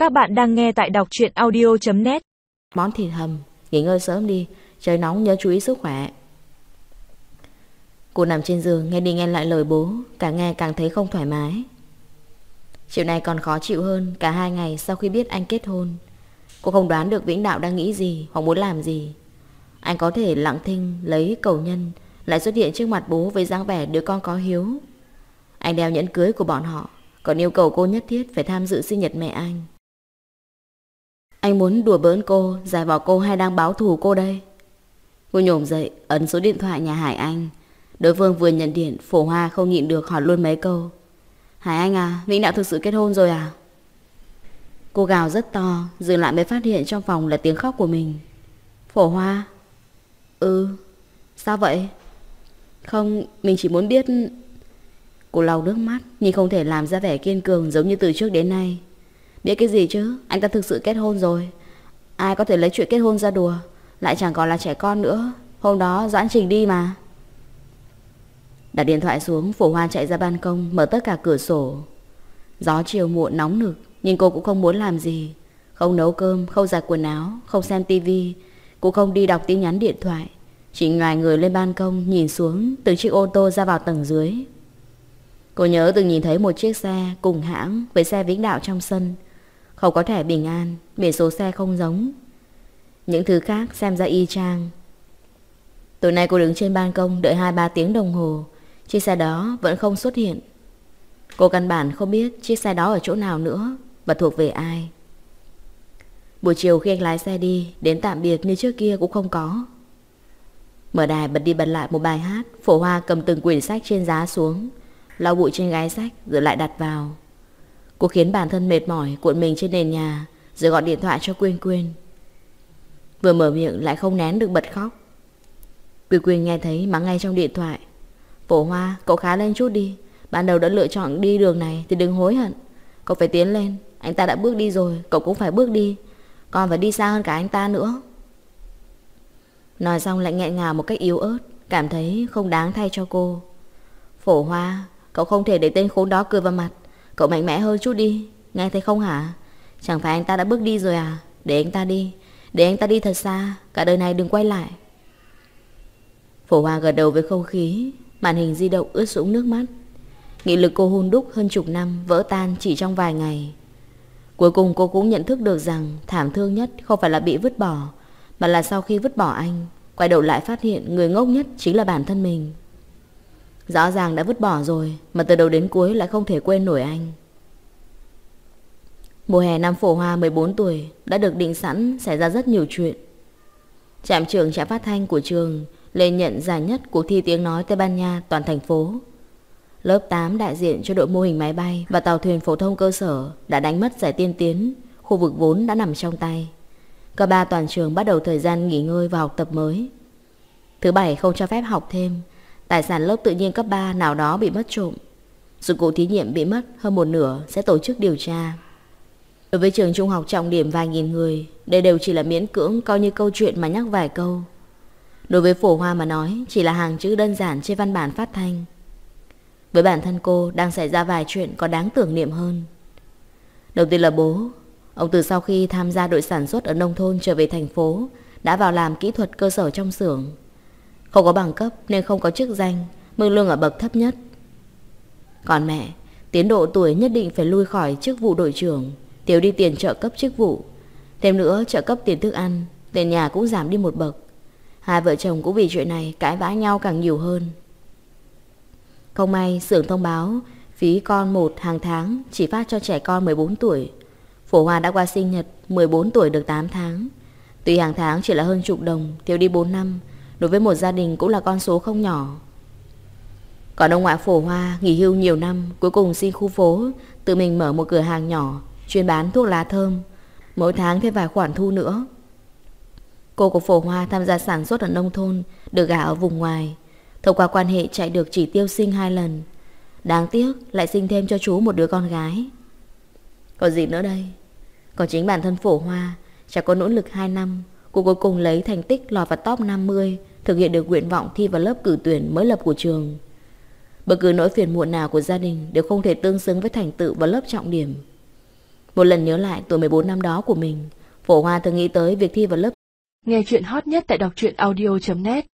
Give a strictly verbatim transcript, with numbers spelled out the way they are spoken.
Các bạn đang nghe tại đọc truyện audio chấm net. Món thịt hầm, nghỉ ngơi sớm đi, trời nóng nhớ chú ý sức khỏe. Cô nằm trên giường nghe đi nghe lại lời bố, càng nghe càng thấy không thoải mái. Chiều này còn khó chịu hơn cả hai ngày sau khi biết anh kết hôn. Cô không đoán được Vĩnh Đạo đang nghĩ gì hoặc muốn làm gì. Anh có thể lặng thinh lấy cầu nhân, lại xuất hiện trước mặt bố với dáng vẻ đứa con có hiếu. Anh đeo nhẫn cưới của bọn họ, còn yêu cầu cô nhất thiết phải tham dự sinh nhật mẹ anh. Anh muốn đùa bỡn cô, giải bỏ cô hay đang báo thù cô đây? Cô nhổm dậy, ấn số điện thoại nhà Hải Anh. Đối phương vừa nhận điện, Phổ Hoa không nhịn được hỏi luôn mấy câu. Hải Anh à, Vĩnh Đạo thực sự kết hôn rồi à? Cô gào rất to, dừng lại mới phát hiện trong phòng là tiếng khóc của mình. Phổ Hoa? Ừ, sao vậy? Không, mình chỉ muốn biết... Cô lau nước mắt, nhưng không thể làm ra vẻ kiên cường giống như từ trước đến nay. Biết cái gì chứ, anh ta thực sự kết hôn rồi. Ai có thể lấy chuyện kết hôn ra đùa, lại chẳng còn là trẻ con nữa. Hôm đó Doãn Trình đi mà. Đặt điện thoại xuống, Phổ Hoa chạy ra ban công, mở tất cả cửa sổ. Gió chiều muộn nóng nực, nhưng cô cũng không muốn làm gì. Không nấu cơm, không giặt quần áo, không xem tivi. Cô không đi đọc tin nhắn điện thoại, chỉ ngoài người lên ban công nhìn xuống từng chiếc ô tô ra vào tầng dưới. Cô nhớ từng nhìn thấy một chiếc xe cùng hãng với xe Vĩnh Đạo trong sân. Không có thẻ bình an, biển số xe không giống. Những thứ khác xem ra y chang. Tối nay cô đứng trên ban công đợi hai ba tiếng đồng hồ, chiếc xe đó vẫn không xuất hiện. Cô căn bản không biết chiếc xe đó ở chỗ nào nữa và thuộc về ai. Buổi chiều khi anh lái xe đi, đến tạm biệt như trước kia cũng không có. Mở đài bật đi bật lại một bài hát. Phổ Hoa cầm từng quyển sách trên giá xuống, lau bụi trên gái sách rồi lại đặt vào. Cô khiến bản thân mệt mỏi cuộn mình trên nền nhà, rồi gọi điện thoại cho Quyên Quyên. Vừa mở miệng lại không nén được bật khóc. Quyên Quyên nghe thấy mắng ngay trong điện thoại. Phổ Hoa, cậu khá lên chút đi. Ban đầu đã lựa chọn đi đường này thì đừng hối hận. Cậu phải tiến lên, anh ta đã bước đi rồi, cậu cũng phải bước đi. Còn phải đi xa hơn cả anh ta nữa. Nói xong lại nghẹn ngào một cách yếu ớt, cảm thấy không đáng thay cho cô. Phổ Hoa, cậu không thể để tên khốn đó cười vào mặt. Cậu mạnh mẽ hơn chút đi, nghe thấy không hả? Chẳng phải anh ta đã bước đi rồi à? Để anh ta đi, để anh ta đi thật xa, cả đời này đừng quay lại. Phổ Hoa gật đầu với không khí. Màn hình di động ướt sũng nước mắt. Nghị lực cô hun đúc hơn chục năm vỡ tan chỉ trong vài ngày. Cuối cùng cô cũng nhận thức được rằng thảm thương nhất không phải là bị vứt bỏ, mà là sau khi vứt bỏ anh, quay đầu lại phát hiện người ngốc nhất chính là bản thân mình. Rõ ràng đã vứt bỏ rồi, mà từ đầu đến cuối lại không thể quên nổi anh. Mùa hè năm Phổ Hoa mười bốn tuổi đã được định sẵn xảy ra rất nhiều chuyện. Trạm trưởng trạm phát thanh của trường lên nhận giải nhất cuộc thi tiếng nói Tây Ban Nha toàn thành phố. Lớp tám đại diện cho đội mô hình máy bay và tàu thuyền phổ thông cơ sở đã đánh mất giải tiên tiến, khu vực vốn đã nằm trong tay. Cả ba toàn trường bắt đầu thời gian nghỉ ngơi và học tập mới. Thứ bảy không cho phép học thêm. Tài sản lớp tự nhiên cấp ba nào đó bị mất trộm. Dụng cụ thí nghiệm bị mất hơn một nửa sẽ tổ chức điều tra. Đối với trường trung học trọng điểm vài nghìn người, đây đều chỉ là miễn cưỡng coi như câu chuyện mà nhắc vài câu. Đối với Phổ Hoa mà nói, chỉ là hàng chữ đơn giản trên văn bản phát thanh. Với bản thân cô đang xảy ra vài chuyện có đáng tưởng niệm hơn. Đầu tiên là bố. Ông từ sau khi tham gia đội sản xuất ở nông thôn trở về thành phố đã vào làm kỹ thuật cơ sở trong xưởng. Không có bằng cấp nên không có chức danh, mức lương ở bậc thấp nhất. Còn mẹ, tiến độ tuổi nhất định phải lui khỏi chức vụ đội trưởng, thiếu đi tiền trợ cấp chức vụ. Thêm nữa trợ cấp tiền thức ăn, tiền nhà cũng giảm đi một bậc. Hai vợ chồng cũng vì chuyện này cãi vã nhau càng nhiều hơn. Không may xưởng thông báo phí con một hàng tháng chỉ phát cho trẻ con mười bốn tuổi. Phổ Hoa đã qua sinh nhật mười bốn tuổi được tám tháng. Tuy hàng tháng chỉ là hơn chục đồng, thiếu đi bốn năm, đối với một gia đình cũng là con số không nhỏ. Còn ông ngoại Phổ Hoa nghỉ hưu nhiều năm, cuối cùng xin khu phố tự mình mở một cửa hàng nhỏ chuyên bán thuốc lá thơm, mỗi tháng thêm vài khoản thu nữa. Cô của Phổ Hoa tham gia sản xuất ở nông thôn, được gả ở vùng ngoài, thông qua quan hệ chạy được chỉ tiêu sinh hai lần. Đáng tiếc lại sinh thêm cho chú một đứa con gái. Còn gì nữa đây? Còn chính bản thân Phổ Hoa, chẳng có nỗ lực hai năm, cô cuối cùng lấy thành tích lọt vào top năm mươi, thực hiện được nguyện vọng thi vào lớp cử tuyển mới lập của trường. Bất cứ nỗi phiền muộn nào của gia đình đều không thể tương xứng với thành tựu vào lớp trọng điểm. Một lần nhớ lại tuổi mười bốn năm đó của mình, Phổ Hoa thường nghĩ tới việc thi vào lớp. Nghe chuyện hot nhất tại đọc truyện audio chấm net